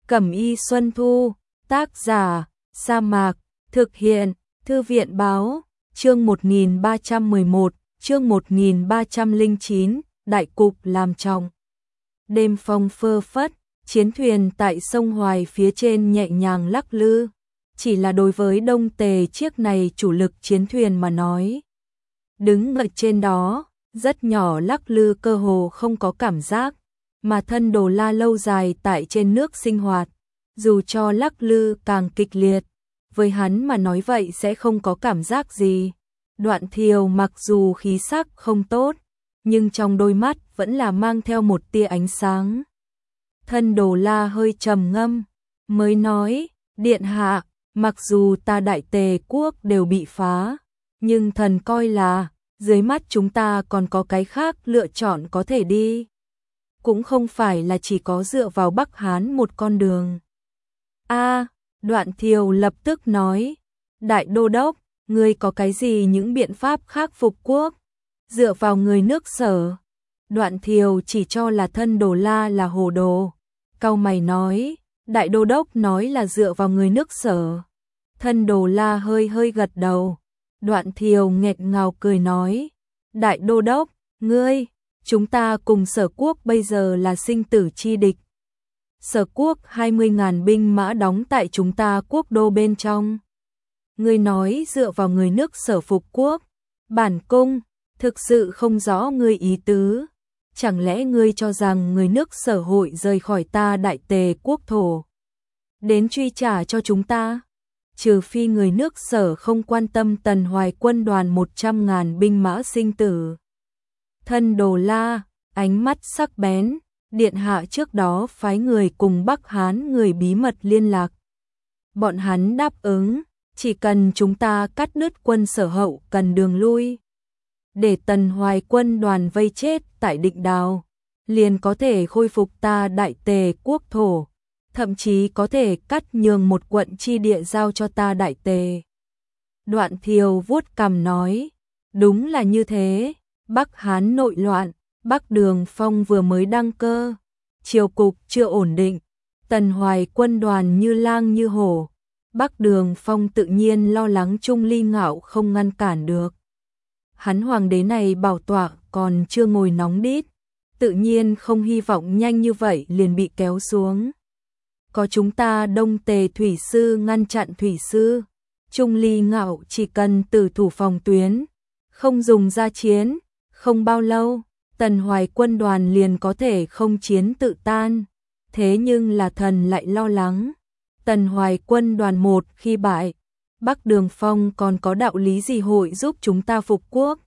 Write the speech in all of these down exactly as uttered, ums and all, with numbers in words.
Cẩm y Xuân Thu, tác giả, Sa Mạc, thực hiện, Thư viện báo, chương một nghìn ba trăm mười một, chương một nghìn ba trăm lẻ chín, đại cục làm trọng. Đêm phong phơ phất, chiến thuyền tại sông Hoài phía trên nhẹ nhàng lắc lư, chỉ là đối với Đông Tề chiếc này chủ lực chiến thuyền mà nói. Đứng ở trên đó, rất nhỏ lắc lư cơ hồ không có cảm giác, mà thân Đồ La lâu dài tại trên nước sinh hoạt, dù cho lắc lư càng kịch liệt, với hắn mà nói vậy sẽ không có cảm giác gì. Đoạn Thiều mặc dù khí sắc không tốt, nhưng trong đôi mắt vẫn là mang theo một tia ánh sáng. Thân Đồ La hơi trầm ngâm, mới nói, điện hạ, mặc dù ta Đại Tề quốc đều bị phá, nhưng thần coi là, dưới mắt chúng ta còn có cái khác lựa chọn có thể đi. Cũng không phải là chỉ có dựa vào Bắc Hán một con đường. A, Đoạn Thiều lập tức nói, Đại Đô Đốc, ngươi có cái gì những biện pháp khác phục quốc? Dựa vào người nước Sở. Đoạn Thiều chỉ cho là thân Đồ La là hồ đồ. Cau mày nói, Đại Đô Đốc nói là dựa vào người nước Sở. Thân Đồ La hơi hơi gật đầu. Đoạn Thiều nghẹt ngào cười nói, Đại Đô Đốc, ngươi, chúng ta cùng Sở quốc bây giờ là sinh tử chi địch. Sở quốc hai mươi ngàn binh mã đóng tại chúng ta quốc đô bên trong. Ngươi nói dựa vào người nước Sở phục quốc, bản cung, thực sự không rõ ngươi ý tứ. Chẳng lẽ ngươi cho rằng người nước Sở hội rời khỏi ta Đại Tề quốc thổ, đến truy trả cho chúng ta? Trừ phi người nước Sở không quan tâm Tần Hoài quân đoàn một trăm ngàn binh mã sinh tử. Thân Đồ La, ánh mắt sắc bén, điện hạ trước đó phái người cùng Bắc Hán người bí mật liên lạc. Bọn hắn đáp ứng, chỉ cần chúng ta cắt đứt quân Sở hậu cần đường lui, để Tần Hoài quân đoàn vây chết tại Định Đào, liền có thể khôi phục ta Đại Tề quốc thổ, thậm chí có thể cắt nhường một quận chi địa giao cho ta Đại Tề. Đoạn Thiều vuốt cằm nói, đúng là như thế, Bắc Hán nội loạn, Bắc Đường Phong vừa mới đăng cơ, triều cục chưa ổn định, Tần Hoài quân đoàn như lang như hổ, Bắc Đường Phong tự nhiên lo lắng Trung Ly Ngạo không ngăn cản được. Hắn hoàng đế này bảo tọa còn chưa ngồi nóng đít, tự nhiên không hy vọng nhanh như vậy liền bị kéo xuống. Có chúng ta Đông Tề thủy sư ngăn chặn thủy sư, Trung Ly Ngạo chỉ cần từ thủ phòng tuyến, không dùng ra chiến, không bao lâu, Tần Hoài quân đoàn liền có thể không chiến tự tan. Thế nhưng là thần lại lo lắng, Tần Hoài quân đoàn một khi bại, Bắc Đường Phong còn có đạo lý gì hội giúp chúng ta phục quốc?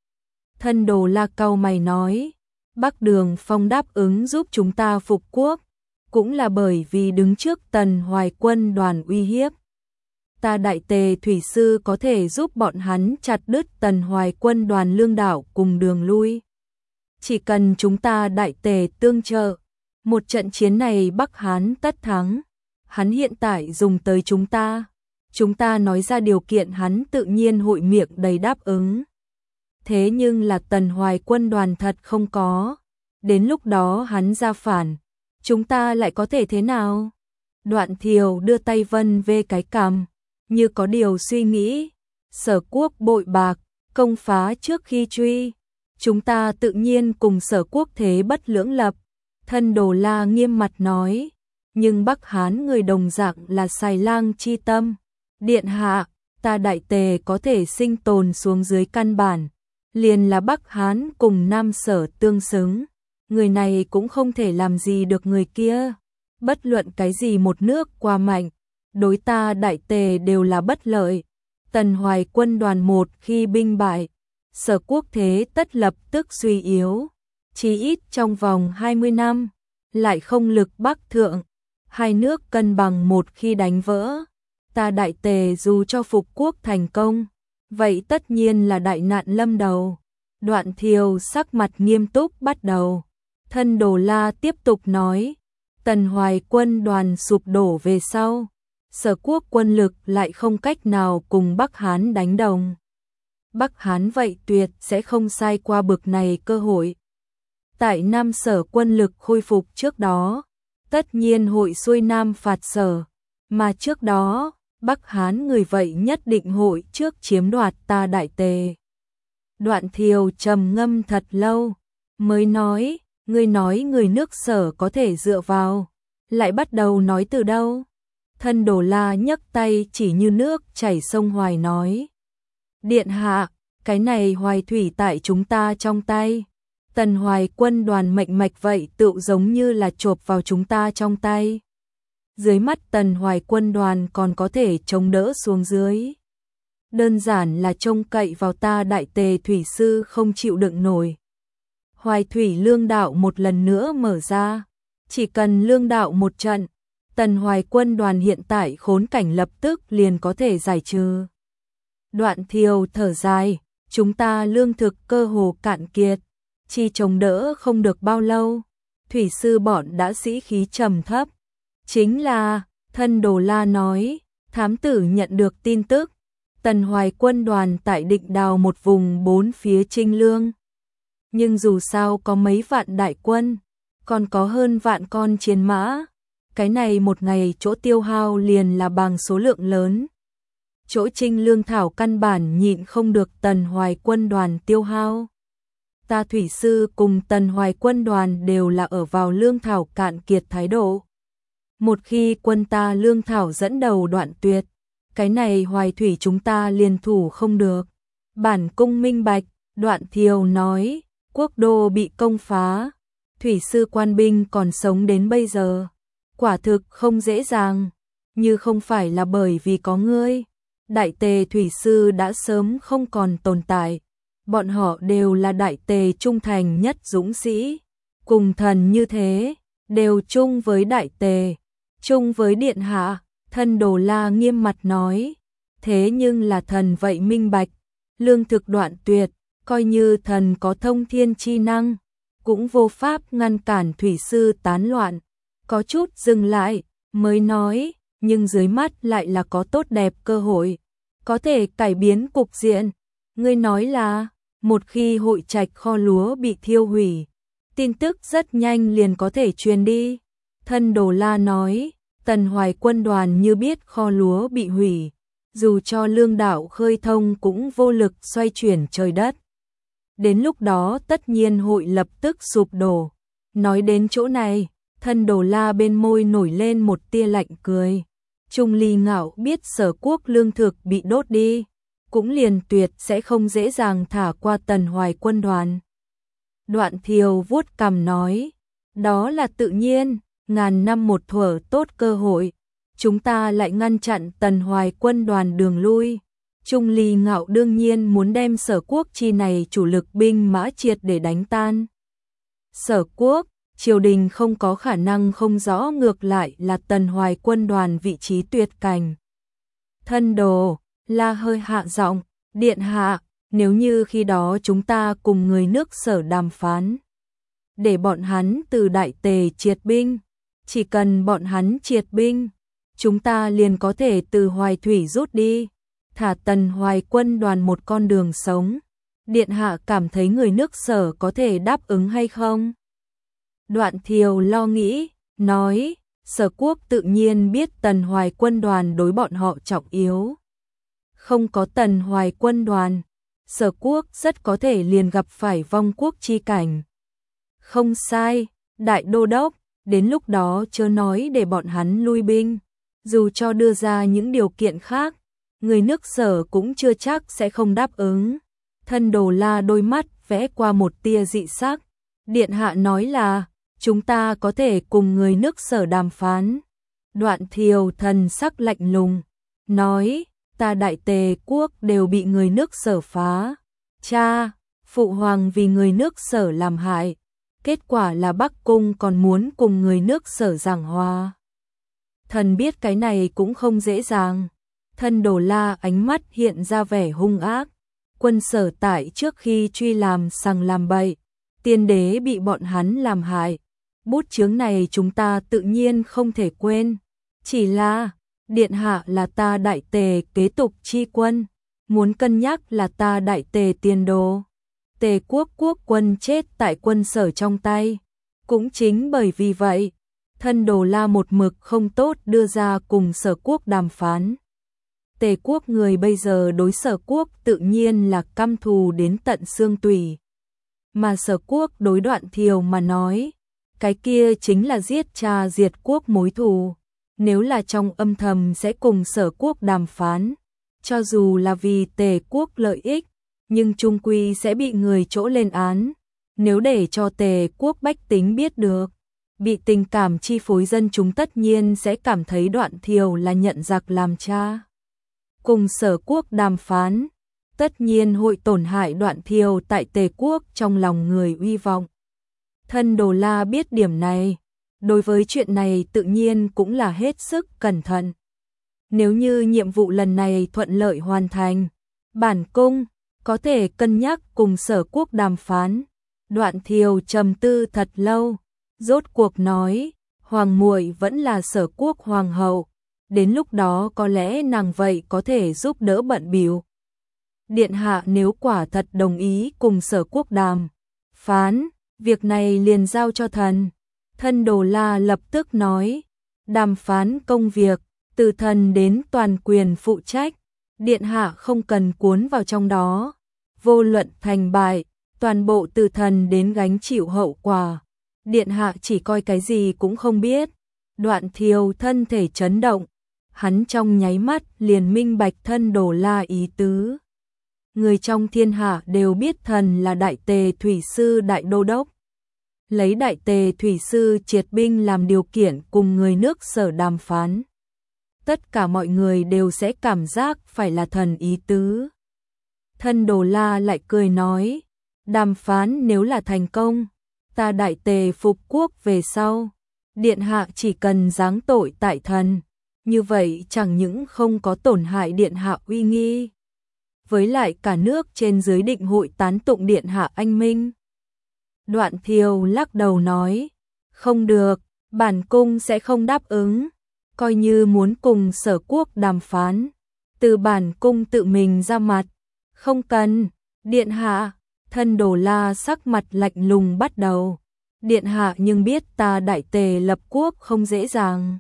Thân Đồ La cau mày nói, Bắc Đường Phong đáp ứng giúp chúng ta phục quốc, cũng là bởi vì đứng trước Tần Hoài quân đoàn uy hiếp. Ta Đại Tề thủy sư có thể giúp bọn hắn chặt đứt Tần Hoài quân đoàn lương đảo cùng đường lui. Chỉ cần chúng ta Đại Tề tương trợ, một trận chiến này Bắc Hán tất thắng. Hắn hiện tại dùng tới chúng ta, chúng ta nói ra điều kiện hắn tự nhiên hội miệng đầy đáp ứng. Thế nhưng là Tần Hoài quân đoàn thật không có, đến lúc đó hắn ra phản, chúng ta lại có thể thế nào? Đoạn Thiều đưa tay vân về cái cằm, như có điều suy nghĩ. Sở quốc bội bạc, công phá trước khi truy, chúng ta tự nhiên cùng Sở quốc thế bất lưỡng lập. Thân Đồ La nghiêm mặt nói, nhưng Bắc Hán người đồng dạng là xài lang chi tâm. Điện hạ, ta Đại Tề có thể sinh tồn xuống dưới căn bản, liền là Bắc Hán cùng Nam Sở tương xứng. Người này cũng không thể làm gì được người kia. Bất luận cái gì một nước qua mạnh, đối ta Đại Tề đều là bất lợi. Tần Hoài quân đoàn một khi binh bại, Sở quốc thế tất lập tức suy yếu. Chỉ ít trong vòng hai mươi năm, lại không lực bắc thượng. Hai nước cân bằng một khi đánh vỡ, ta Đại Tề dù cho phục quốc thành công, vậy tất nhiên là đại nạn lâm đầu. Đoạn Thiều sắc mặt nghiêm túc bắt đầu. Thân Đồ La tiếp tục nói, Tần Hoài quân đoàn sụp đổ về sau, Sở quốc quân lực lại không cách nào cùng Bắc Hán đánh đồng. Bắc Hán vậy tuyệt sẽ không sai qua bực này cơ hội. Tại Nam Sở quân lực khôi phục trước đó, tất nhiên hội xuôi nam phạt Sở, mà trước đó, Bắc Hán người vậy nhất định hội trước chiếm đoạt ta Đại Tề. Đoạn Thiều trầm ngâm thật lâu, mới nói, ngươi nói người nước Sở có thể dựa vào, lại bắt đầu nói từ đâu? Thân Đồ La nhấc tay chỉ như nước chảy sông Hoài nói. Điện hạ, cái này Hoài thủy tại chúng ta trong tay. Tần Hoài quân đoàn mệnh mạch vậy tựu giống như là chộp vào chúng ta trong tay. Dưới mắt Tần Hoài quân đoàn còn có thể chống đỡ xuống dưới. Đơn giản là trông cậy vào ta Đại Tề thủy sư không chịu đựng nổi. Hoài thủy lương đạo một lần nữa mở ra. Chỉ cần lương đạo một trận, Tần Hoài quân đoàn hiện tại khốn cảnh lập tức liền có thể giải trừ. Đoạn Thiều thở dài, chúng ta lương thực cơ hồ cạn kiệt, chi chống đỡ không được bao lâu. Thủy sư bọn đã sĩ khí trầm thấp. Chính là, Thân Đồ La nói, thám tử nhận được tin tức, Tần Hoài quân đoàn tại Định Đào một vùng bốn phía Trinh Lương. Nhưng dù sao có mấy vạn đại quân, còn có hơn vạn con chiến mã. Cái này một ngày chỗ tiêu hao liền là bằng số lượng lớn. Chỗ Trinh Lương thảo căn bản nhịn không được Tần Hoài quân đoàn tiêu hao. Ta thủy sư cùng Tần Hoài quân đoàn đều là ở vào lương thảo cạn kiệt thái độ. Một khi quân ta lương thảo dẫn đầu đoạn tuyệt, cái này Hoài thủy chúng ta liền thủ không được. Bản cung minh bạch, Đoạn Thiều nói, quốc đô bị công phá, thủy sư quan binh còn sống đến bây giờ. Quả thực không dễ dàng, như không phải là bởi vì có ngươi, Đại Tề thủy sư đã sớm không còn tồn tại. Bọn họ đều là Đại Tề trung thành nhất dũng sĩ, cùng thần như thế, đều chung với Đại Tề, chung với điện hạ. Thân Đồ La nghiêm mặt nói, thế nhưng là thần vậy minh bạch, lương thực đoạn tuyệt, coi như thần có thông thiên chi năng, cũng vô pháp ngăn cản thủy sư tán loạn. Có chút dừng lại, mới nói, nhưng dưới mắt lại là có tốt đẹp cơ hội, có thể cải biến cục diện. Ngươi nói là, một khi hội trạch kho lúa bị thiêu hủy, tin tức rất nhanh liền có thể truyền đi. Thân Đồ La nói, Tần Hoài quân đoàn như biết kho lúa bị hủy, dù cho lương đạo khơi thông cũng vô lực xoay chuyển trời đất. Đến lúc đó tất nhiên hội lập tức sụp đổ. Nói đến chỗ này, Thân Đồ La bên môi nổi lên một tia lạnh cười. Trung Ly Ngạo biết Sở quốc lương thực bị đốt đi, cũng liền tuyệt sẽ không dễ dàng thả qua Tần Hoài quân đoàn. Đoạn Thiều vuốt cằm nói, đó là tự nhiên, ngàn năm một thuở tốt cơ hội, chúng ta lại ngăn chặn Tần Hoài quân đoàn đường lui. Trung Ly Ngạo đương nhiên muốn đem Sở quốc chi này chủ lực binh mã triệt để đánh tan. Sở quốc, triều đình không có khả năng không rõ, ngược lại là Tần Hoài quân đoàn vị trí tuyệt cảnh. Thân Đồ La hơi hạ giọng, điện hạ, nếu như khi đó chúng ta cùng người nước Sở đàm phán, để bọn hắn từ Đại Tề triệt binh, chỉ cần bọn hắn triệt binh, chúng ta liền có thể từ Hoài thủy rút đi, thả Tần Hoài quân đoàn một con đường sống. Điện hạ cảm thấy người nước Sở có thể đáp ứng hay không? Đoạn Thiều lo nghĩ, nói, Sở quốc tự nhiên biết Tần Hoài quân đoàn đối bọn họ trọng yếu. Không có Tần Hoài quân đoàn, Sở quốc rất có thể liền gặp phải vong quốc chi cảnh. Không sai, Đại Đô Đốc, đến lúc đó chớ nói để bọn hắn lui binh, dù cho đưa ra những điều kiện khác, người nước Sở cũng chưa chắc sẽ không đáp ứng. Thân Đồ La đôi mắt vẽ qua một tia dị sắc. Điện hạ nói là, chúng ta có thể cùng người nước Sở đàm phán. Đoạn Thiều thần sắc lạnh lùng, nói, ta Đại Tề quốc đều bị người nước Sở phá. Cha, phụ hoàng vì người nước Sở làm hại, kết quả là Bắc Cung còn muốn cùng người nước Sở giảng hòa. Thần biết cái này cũng không dễ dàng. Thân Đồ La ánh mắt hiện ra vẻ hung ác. Quân Sở tại trước khi truy làm sằng làm bậy, tiên đế bị bọn hắn làm hại. Bút chướng này chúng ta tự nhiên không thể quên. Chỉ là, điện hạ là ta Đại Tề kế tục chi quân, muốn cân nhắc là ta Đại Tề tiền đồ. Tề quốc quốc quân chết tại quân Sở trong tay. Cũng chính bởi vì vậy, thân Đồ La một mực không tốt đưa ra cùng Sở Quốc đàm phán. Tề quốc người bây giờ đối Sở Quốc tự nhiên là căm thù đến tận xương tủy. Mà Sở Quốc đối Đoạn Thiều mà nói, cái kia chính là giết cha diệt quốc mối thù. Nếu là trong âm thầm sẽ cùng Sở Quốc đàm phán, cho dù là vì Tề quốc lợi ích, nhưng chung quy sẽ bị người chỗ lên án. Nếu để cho Tề quốc bách tính biết được, bị tình cảm chi phối dân chúng tất nhiên sẽ cảm thấy Đoạn Thiều là nhận giặc làm cha. Cùng Sở Quốc đàm phán, tất nhiên hội tổn hại Đoạn Thiều tại Tề quốc trong lòng người uy vọng. Thân Đồ La biết điểm này, đối với chuyện này tự nhiên cũng là hết sức cẩn thận. Nếu như nhiệm vụ lần này thuận lợi hoàn thành, bản cung có thể cân nhắc cùng Sở Quốc đàm phán. Đoạn Thiều trầm tư thật lâu, rốt cuộc nói, hoàng muội vẫn là Sở Quốc hoàng hậu, đến lúc đó có lẽ nàng vậy có thể giúp đỡ bận bịu. Điện hạ nếu quả thật đồng ý cùng Sở Quốc đàm phán, việc này liền giao cho thần. Thân Đồ La lập tức nói, đàm phán công việc, từ thần đến toàn quyền phụ trách, điện hạ không cần cuốn vào trong đó. Vô luận thành bại, toàn bộ từ thần đến gánh chịu hậu quả. Điện hạ chỉ coi cái gì cũng không biết. Đoạn Thiều thân thể chấn động, hắn trong nháy mắt liền minh bạch thân Đồ La ý tứ. Người trong thiên hạ đều biết thần là đại tề thủy sư đại đô đốc. Lấy đại tề thủy sư triệt binh làm điều kiện cùng người nước Sở đàm phán. Tất cả mọi người đều sẽ cảm giác phải là thần ý tứ. Thân Đồ La lại cười nói, đàm phán nếu là thành công, ta đại tề phục quốc về sau, điện hạ chỉ cần giáng tội tại thần, như vậy chẳng những không có tổn hại điện hạ uy nghi, với lại cả nước trên dưới định hội tán tụng điện hạ anh minh. Đoạn Thiều lắc đầu nói, không được, bản cung sẽ không đáp ứng, coi như muốn cùng Sở Quốc đàm phán, từ bản cung tự mình ra mặt. Không cần, điện hạ. Thân Đồ La sắc mặt lạnh lùng bắt đầu. Điện hạ nhưng biết ta đại tề lập quốc không dễ dàng.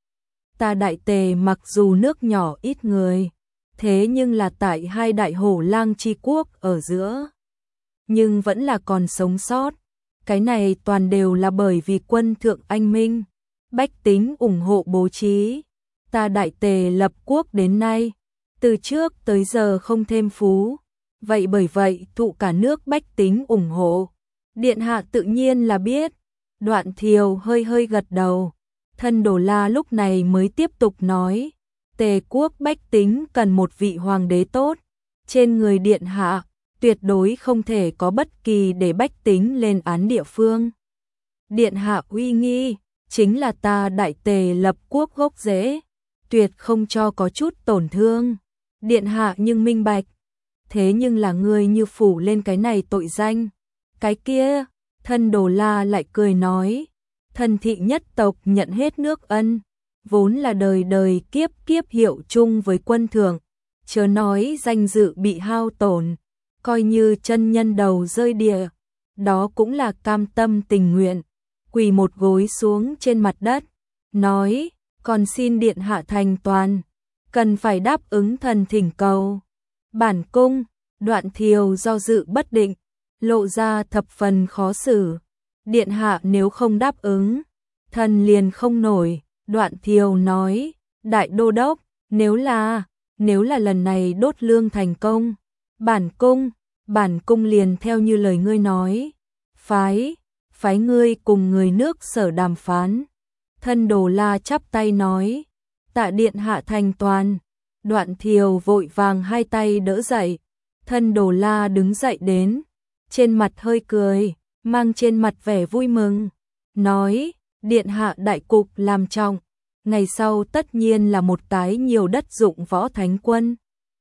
Ta đại tề mặc dù nước nhỏ ít người, thế nhưng là tại hai đại hổ lang chi quốc ở giữa, nhưng vẫn là còn sống sót. Cái này toàn đều là bởi vì quân thượng anh minh, bách tính ủng hộ bố trí. Ta đại tề lập quốc đến nay, từ trước tới giờ không thêm phú. Vậy bởi vậy thụ cả nước bách tính ủng hộ. Điện hạ tự nhiên là biết. Đoạn Thiều hơi hơi gật đầu. Thân Đồ La lúc này mới tiếp tục nói, Tề quốc bách tính cần một vị hoàng đế tốt. Trên người điện hạ, tuyệt đối không thể có bất kỳ để bách tính lên án địa phương. Điện hạ uy nghi, chính là ta đại tề lập quốc gốc rễ, tuyệt không cho có chút tổn thương. Điện hạ nhưng minh bạch. Thế nhưng là người như phủ lên cái này tội danh. Cái kia, thân Đồ La lại cười nói, thần thị nhất tộc nhận hết nước ân, vốn là đời đời kiếp kiếp hiệu chung với quân thượng, chớ nói danh dự bị hao tổn, coi như chân nhân đầu rơi địa, đó cũng là cam tâm tình nguyện, quỳ một gối xuống trên mặt đất, nói, còn xin điện hạ thành toàn, cần phải đáp ứng thần thỉnh cầu. Bản cung. Đoạn Thiều do dự bất định, lộ ra thập phần khó xử. Điện hạ nếu không đáp ứng, thần liền không nổi. Đoạn Thiều nói, đại đô đốc, nếu là, nếu là lần này đốt lương thành công, bản cung, bản cung liền theo như lời ngươi nói, phái, phái ngươi cùng người nước Sở đàm phán. Thân Đồ La chắp tay nói, tạ điện hạ thành toàn. Đoạn Thiều vội vàng hai tay đỡ dậy. Thân Đồ La đứng dậy đến, trên mặt hơi cười, mang trên mặt vẻ vui mừng, nói, điện hạ đại cục làm trọng, ngày sau tất nhiên là một cái nhiều đất dụng võ thánh quân.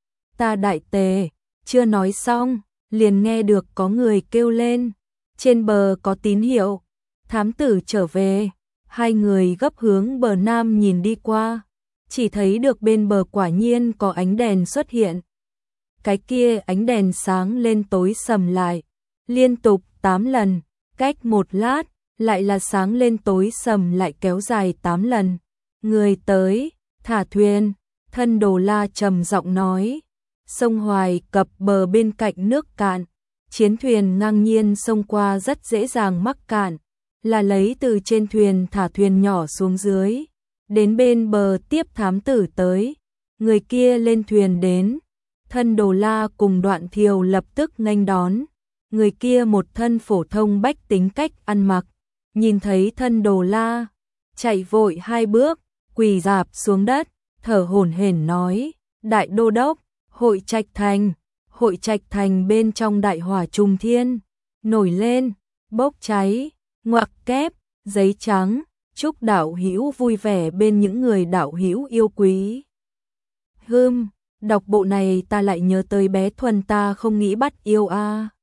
Ta đại tề, chưa nói xong, liền nghe được có người kêu lên, trên bờ có tín hiệu, thám tử trở về. Hai người gấp hướng bờ nam nhìn đi qua, chỉ thấy được bên bờ quả nhiên có ánh đèn xuất hiện. Cái kia ánh đèn sáng lên tối sầm lại, liên tục tám lần, cách một lát, lại là sáng lên tối sầm lại kéo dài tám lần. Người tới, thả thuyền, Thân Đồ La trầm giọng nói. Sông Hoài cập bờ bên cạnh nước cạn, chiến thuyền ngang nhiên xông qua rất dễ dàng mắc cạn, là lấy từ trên thuyền thả thuyền nhỏ xuống dưới, đến bên bờ tiếp thám tử tới. Người kia lên thuyền đến, Thân Đồ La cùng Đoạn Thiều lập tức nghênh đón. Người kia một thân phổ thông bách tính cách ăn mặc, nhìn thấy Thân Đồ La, chạy vội hai bước, quỳ rạp xuống đất, thở hổn hển nói: Đại đô đốc, Hội Trạch Thành, Hội Trạch Thành bên trong đại hỏa trùng thiên, nổi lên, bốc cháy, ngoặc kép, giấy trắng, chúc đạo hữu vui vẻ bên những người đạo hữu yêu quý. Hừm, đọc bộ này ta lại nhớ tới bé Thuần ta không nghĩ bắt yêu a. À.